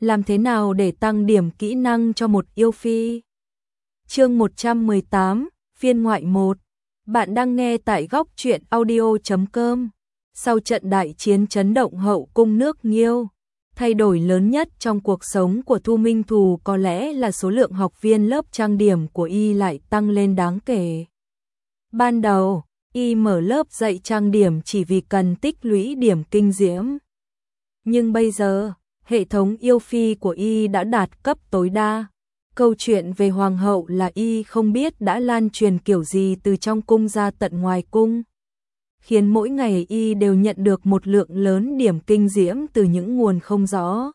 Làm thế nào để tăng điểm kỹ năng cho một yêu phi? Chương 118, phiên ngoại 1. Bạn đang nghe tại góc truyện audio.com. Sau trận đại chiến chấn động hậu cung nước Nghiêu, thay đổi lớn nhất trong cuộc sống của Thu Minh Thù có lẽ là số lượng học viên lớp trang điểm của y lại tăng lên đáng kể. Ban đầu, y mở lớp dạy trang điểm chỉ vì cần tích lũy điểm kinh diễm. Nhưng bây giờ, hệ thống yêu phi của y đã đạt cấp tối đa. Câu chuyện về hoàng hậu là y không biết đã lan truyền kiểu gì từ trong cung ra tận ngoài cung, khiến mỗi ngày y đều nhận được một lượng lớn điểm kinh diễm từ những nguồn không rõ.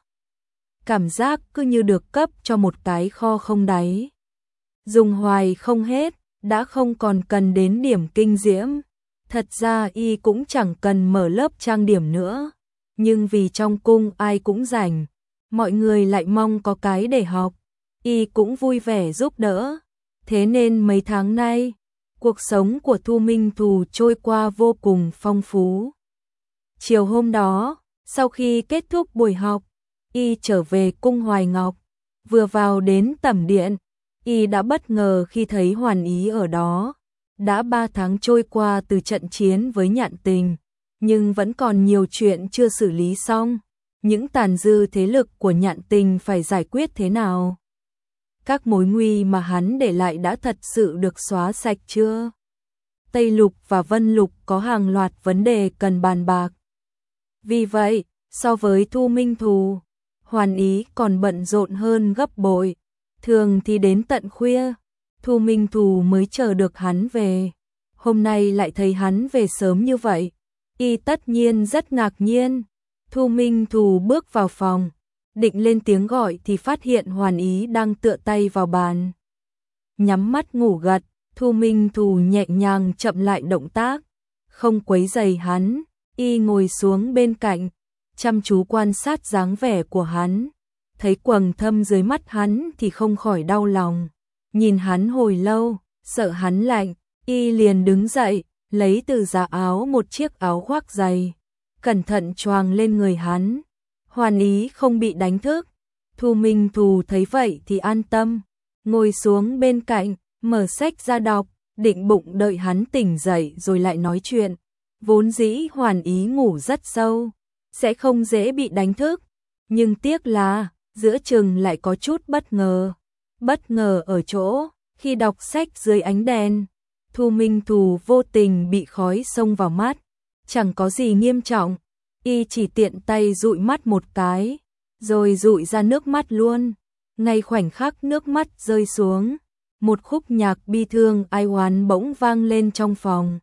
Cảm giác cứ như được cấp cho một cái kho không đáy. Dùng hoài không hết, đã không còn cần đến điểm kinh diễm. Thật ra y cũng chẳng cần mở lớp trang điểm nữa. Nhưng vì trong cung ai cũng rảnh, mọi người lại mong có cái để học, y cũng vui vẻ giúp đỡ. Thế nên mấy tháng nay, cuộc sống của Thu Minh Thù trôi qua vô cùng phong phú. Chiều hôm đó, sau khi kết thúc buổi học, y trở về cung Hoài Ngọc. Vừa vào đến tẩm điện, y đã bất ngờ khi thấy Hoàn Ý ở đó. Đã 3 tháng trôi qua từ trận chiến với Nhạn Tình, nhưng vẫn còn nhiều chuyện chưa xử lý xong. Những tàn dư thế lực của Nhạn Tình phải giải quyết thế nào? Các mối nguy mà hắn để lại đã thật sự được xóa sạch chưa? Tây Lục và Vân Lục có hàng loạt vấn đề cần bàn bạc. Vì vậy, so với Thu Minh Thù, Hoàn Ý còn bận rộn hơn gấp bội. Thường thì đến tận khuya, Thu Minh Thù mới chờ được hắn về. Hôm nay lại thấy hắn về sớm như vậy, y tất nhiên rất ngạc nhiên. Thu Minh Thù bước vào phòng, định lên tiếng gọi thì phát hiện Hoàn Ý đang tựa tay vào bàn, nhắm mắt ngủ gật. Thu Minh Thù nhẹ nhàng chậm lại động tác, không quấy rầy hắn, y ngồi xuống bên cạnh, chăm chú quan sát dáng vẻ của hắn. Thấy quầng thâm dưới mắt hắn thì không khỏi đau lòng. Nhìn hắn hồi lâu, sợ hắn lạnh, y liền đứng dậy, lấy từ giá áo một chiếc áo khoác dày, cẩn thận choàng lên người hắn. Hoàn Ý không bị đánh thức. Thu Minh Thù thấy vậy thì an tâm, ngồi xuống bên cạnh, mở sách ra đọc, định bụng đợi hắn tỉnh dậy rồi lại nói chuyện. Vốn dĩ Hoàn Ý ngủ rất sâu, sẽ không dễ bị đánh thức, nhưng tiếc là giữa chừng lại có chút bất ngờ. Bất ngờ ở chỗ, khi đọc sách dưới ánh đèn, Thu Minh Thù vô tình bị khói xông vào mắt. Chẳng có gì nghiêm trọng, y chỉ tiện tay dụi mắt một cái, rồi dụi ra nước mắt luôn. Ngay khoảnh khắc nước mắt rơi xuống, một khúc nhạc bi thương ai oán bỗng vang lên trong phòng.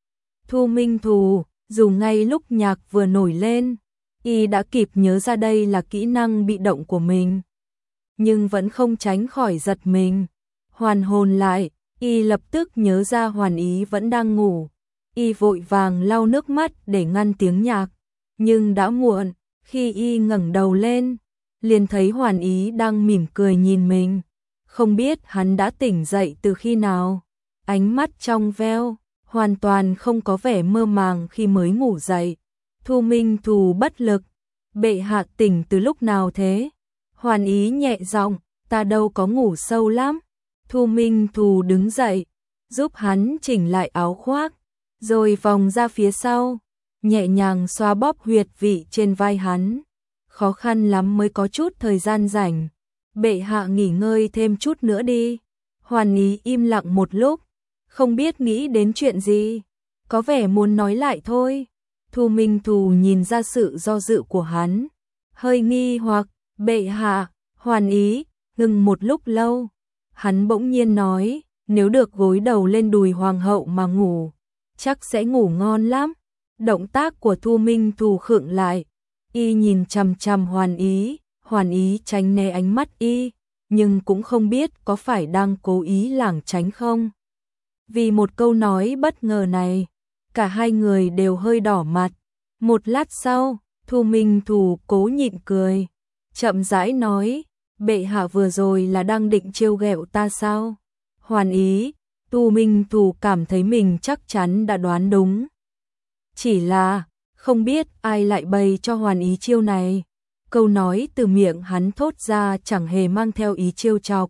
Thu Minh Thù, dù ngay lúc nhạc vừa nổi lên, y đã kịp nhớ ra đây là kỹ năng bị động của mình, nhưng vẫn không tránh khỏi giật mình. Hoàn hồn lại, y lập tức nhớ ra Hoàn Ý vẫn đang ngủ. Y vội vàng lau nước mắt để ngăn tiếng nhạc, nhưng đã muộn. Khi y ngẩng đầu lên, liền thấy Hoàn Ý đang mỉm cười nhìn mình. Không biết hắn đã tỉnh dậy từ khi nào. Ánh mắt trong veo, hoàn toàn không có vẻ mơ màng khi mới ngủ dậy. Thu Minh Thù bất lực, bệ hạ tỉnh từ lúc nào thế? Hoàn Ý nhẹ giọng, ta đâu có ngủ sâu lắm. Thu Minh Thù đứng dậy, giúp hắn chỉnh lại áo khoác, rồi vòng ra phía sau, nhẹ nhàng xoa bóp huyệt vị trên vai hắn. Khó khăn lắm mới có chút thời gian rảnh, bệ hạ nghỉ ngơi thêm chút nữa đi. Hoàn Ý im lặng một lúc, không biết nghĩ đến chuyện gì, có vẻ muốn nói lại thôi. Thu Minh Thù nhìn ra sự do dự của hắn, hơi nghi hoặc. Bệ hạ. Hoàn Ý ngừng một lúc lâu, hắn bỗng nhiên nói, nếu được gối đầu lên đùi hoàng hậu mà ngủ, chắc sẽ ngủ ngon lắm. Động tác của Thu Minh Thù khựng lại, y nhìn chằm chằm Hoàn Ý. Hoàn Ý tránh né ánh mắt y, nhưng cũng không biết có phải đang cố ý lảng tránh không. Vì một câu nói bất ngờ này, cả hai người đều hơi đỏ mặt. Một lát sau, Thu Minh Thù cố nhịn cười, chậm rãi nói, bệ hạ vừa rồi là đang định trêu ghẹo ta sao? Hoàn Ý, Thu Minh Thù cảm thấy mình chắc chắn đã đoán đúng. Chỉ là, không biết ai lại bày cho Hoàn Ý chiêu này. câu nói từ miệng hắn thốt ra chẳng hề mang theo ý trêu chọc.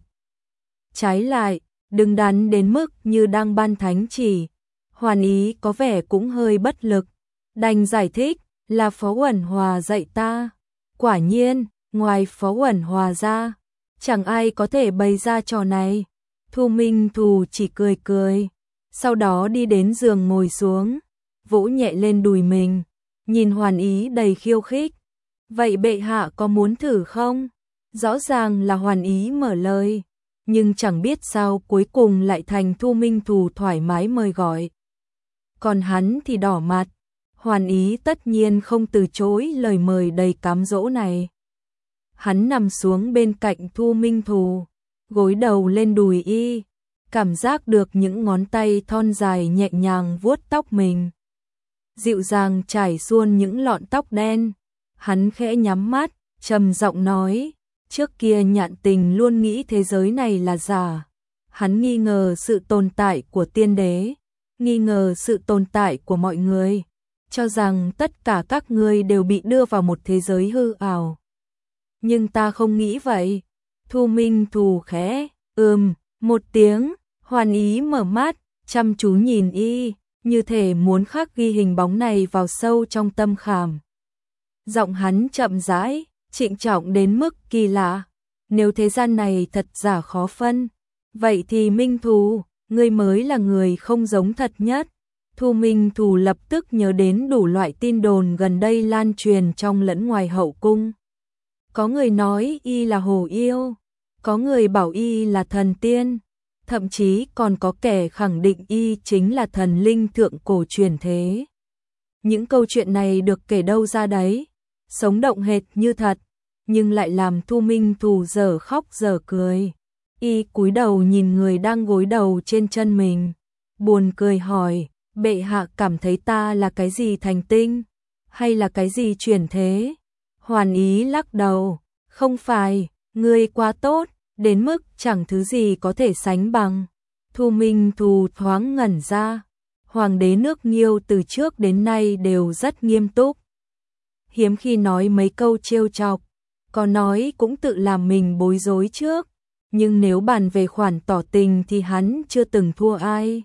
Trái lại, đứng đắn đến mức như đang ban thánh chỉ. Hoàn Ý có vẻ cũng hơi bất lực, đành giải thích, là Phó Uẩn Hòa dạy ta. Quả nhiên, ngoài Phó Uẩn Hòa ra, chẳng ai có thể bày ra trò này. Thu Minh Thù chỉ cười cười, sau đó đi đến giường ngồi xuống, vỗ nhẹ lên đùi mình, nhìn Hoàn Ý đầy khiêu khích. Vậy bệ hạ có muốn thử không? Rõ ràng là Hoàn Ý mở lời, nhưng chẳng biết sao cuối cùng lại thành Thu Minh Thù thoải mái mời gọi. Còn hắn thì đỏ mặt, Hoàn Ý tất nhiên không từ chối lời mời đầy cám dỗ này. Hắn nằm xuống bên cạnh Thu Minh Thù, gối đầu lên đùi y, cảm giác được những ngón tay thon dài nhẹ nhàng vuốt tóc mình, dịu dàng trải suôn những lọn tóc đen. Hắn khẽ nhắm mắt, trầm giọng nói, trước kia Nhạn Tình luôn nghĩ thế giới này là giả. Hắn nghi ngờ sự tồn tại của tiên đế, nghi ngờ sự tồn tại của mọi người, cho rằng tất cả các ngươi đều bị đưa vào một thế giới hư ảo. Nhưng ta không nghĩ vậy. Thu Minh Thù khẽ, một tiếng, Hoàn Ý mở mắt, chăm chú nhìn y, như thể muốn khắc ghi hình bóng này vào sâu trong tâm khảm. Giọng hắn chậm rãi, trịnh trọng đến mức kỳ lạ. Nếu thế gian này thật giả khó phân, vậy thì Minh Thù, ngươi mới là người không giống thật nhất. Thu Minh Thù lập tức nhớ đến đủ loại tin đồn gần đây lan truyền trong lẫn ngoài hậu cung. Có người nói y là hồ yêu, có người bảo y là thần tiên, thậm chí còn có kẻ khẳng định y chính là thần linh thượng cổ truyền thế. Những câu chuyện này được kể đâu ra đấy, sống động hệt như thật, nhưng lại làm Thu Minh Thù dở khóc dở cười. Y cúi đầu nhìn người đang gối đầu trên chân mình, buồn cười hỏi, bệ hạ cảm thấy ta là cái gì thành tinh, hay là cái gì chuyển thế? Hoàn Ý lắc đầu, không phải, ngươi quá tốt, đến mức chẳng thứ gì có thể sánh bằng. Thu Minh Thù thoáng ngẩn ra, hoàng đế nước Nghiêu từ trước đến nay đều rất nghiêm túc, hiếm khi nói mấy câu trêu chọc, có nói cũng tự làm mình bối rối trước, nhưng nếu bàn về khoản tỏ tình thì hắn chưa từng thua ai.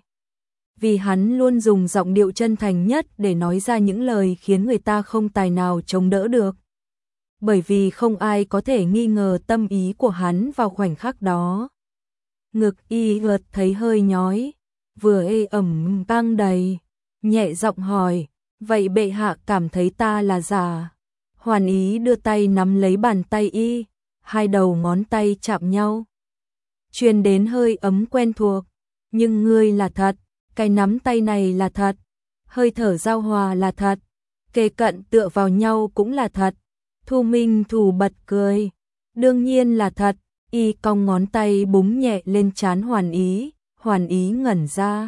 Vì hắn luôn dùng giọng điệu chân thành nhất để nói ra những lời khiến người ta không tài nào chống đỡ được. Bởi vì không ai có thể nghi ngờ tâm ý của hắn vào khoảnh khắc đó. Ngực y gợt thấy hơi nhói, vừa ê ẩm căng đầy, nhẹ giọng hỏi, vậy bệ hạ cảm thấy ta là giả? Hoàn Ý đưa tay nắm lấy bàn tay y, hai đầu ngón tay chạm nhau, truyền đến hơi ấm quen thuộc. Nhưng ngươi là thật, cái nắm tay này là thật, hơi thở giao hòa là thật, kề cận tựa vào nhau cũng là thật. Thu Minh Thù bật cười, đương nhiên là thật. Y cong ngón tay búng nhẹ lên trán Hoàn Ý, Hoàn Ý ngẩn ra,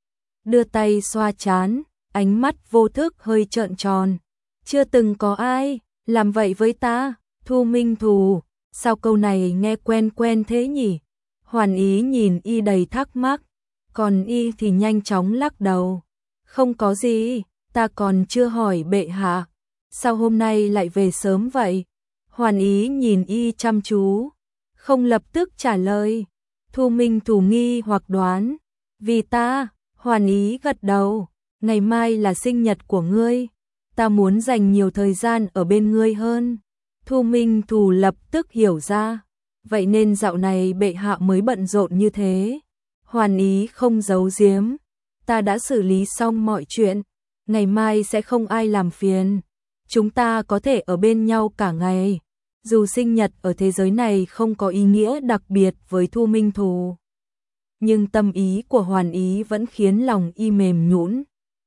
đưa tay xoa trán, ánh mắt vô thức hơi trợn tròn. Chưa từng có ai làm vậy với ta. Thu Minh Thù, sao câu này nghe quen quen thế nhỉ? Hoàn Ý nhìn y đầy thắc mắc, còn y thì nhanh chóng lắc đầu. Không có gì, ta còn chưa hỏi bệ hạ, sao hôm nay lại về sớm vậy? Hoàn Ý nhìn y chăm chú, không lập tức trả lời. Thu Minh Thù nghi hoặc đoán, vì ta. Hoàn Ý gật đầu, ngày mai là sinh nhật của ngươi, ta muốn dành nhiều thời gian ở bên ngươi hơn. Thu Minh Thù lập tức hiểu ra, vậy nên dạo này bệ hạ mới bận rộn như thế. Hoàn Ý không giấu giếm, ta đã xử lý xong mọi chuyện, ngày mai sẽ không ai làm phiền, chúng ta có thể ở bên nhau cả ngày. Dù sinh nhật ở thế giới này không có ý nghĩa đặc biệt với Thu Minh Thù, nhưng tâm ý của Hoàn Ý vẫn khiến lòng y mềm nhũn.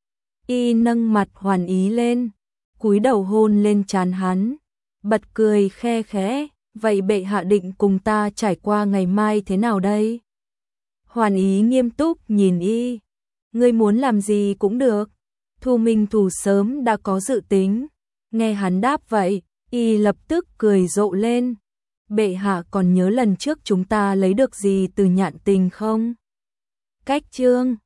Y nâng mặt Hoàn Ý lên, cúi đầu hôn lên trán hắn, bật cười khe khẽ, vậy bệ hạ định cùng ta trải qua ngày mai thế nào đây? Hoàn Ý nghiêm túc nhìn y, ngươi muốn làm gì cũng được. Thu Minh Thù sớm đã có dự tính, nghe hắn đáp vậy, y lập tức cười rộ lên. Bệ hạ còn nhớ lần trước chúng ta lấy được gì từ Nhạn Tình không? Cách chương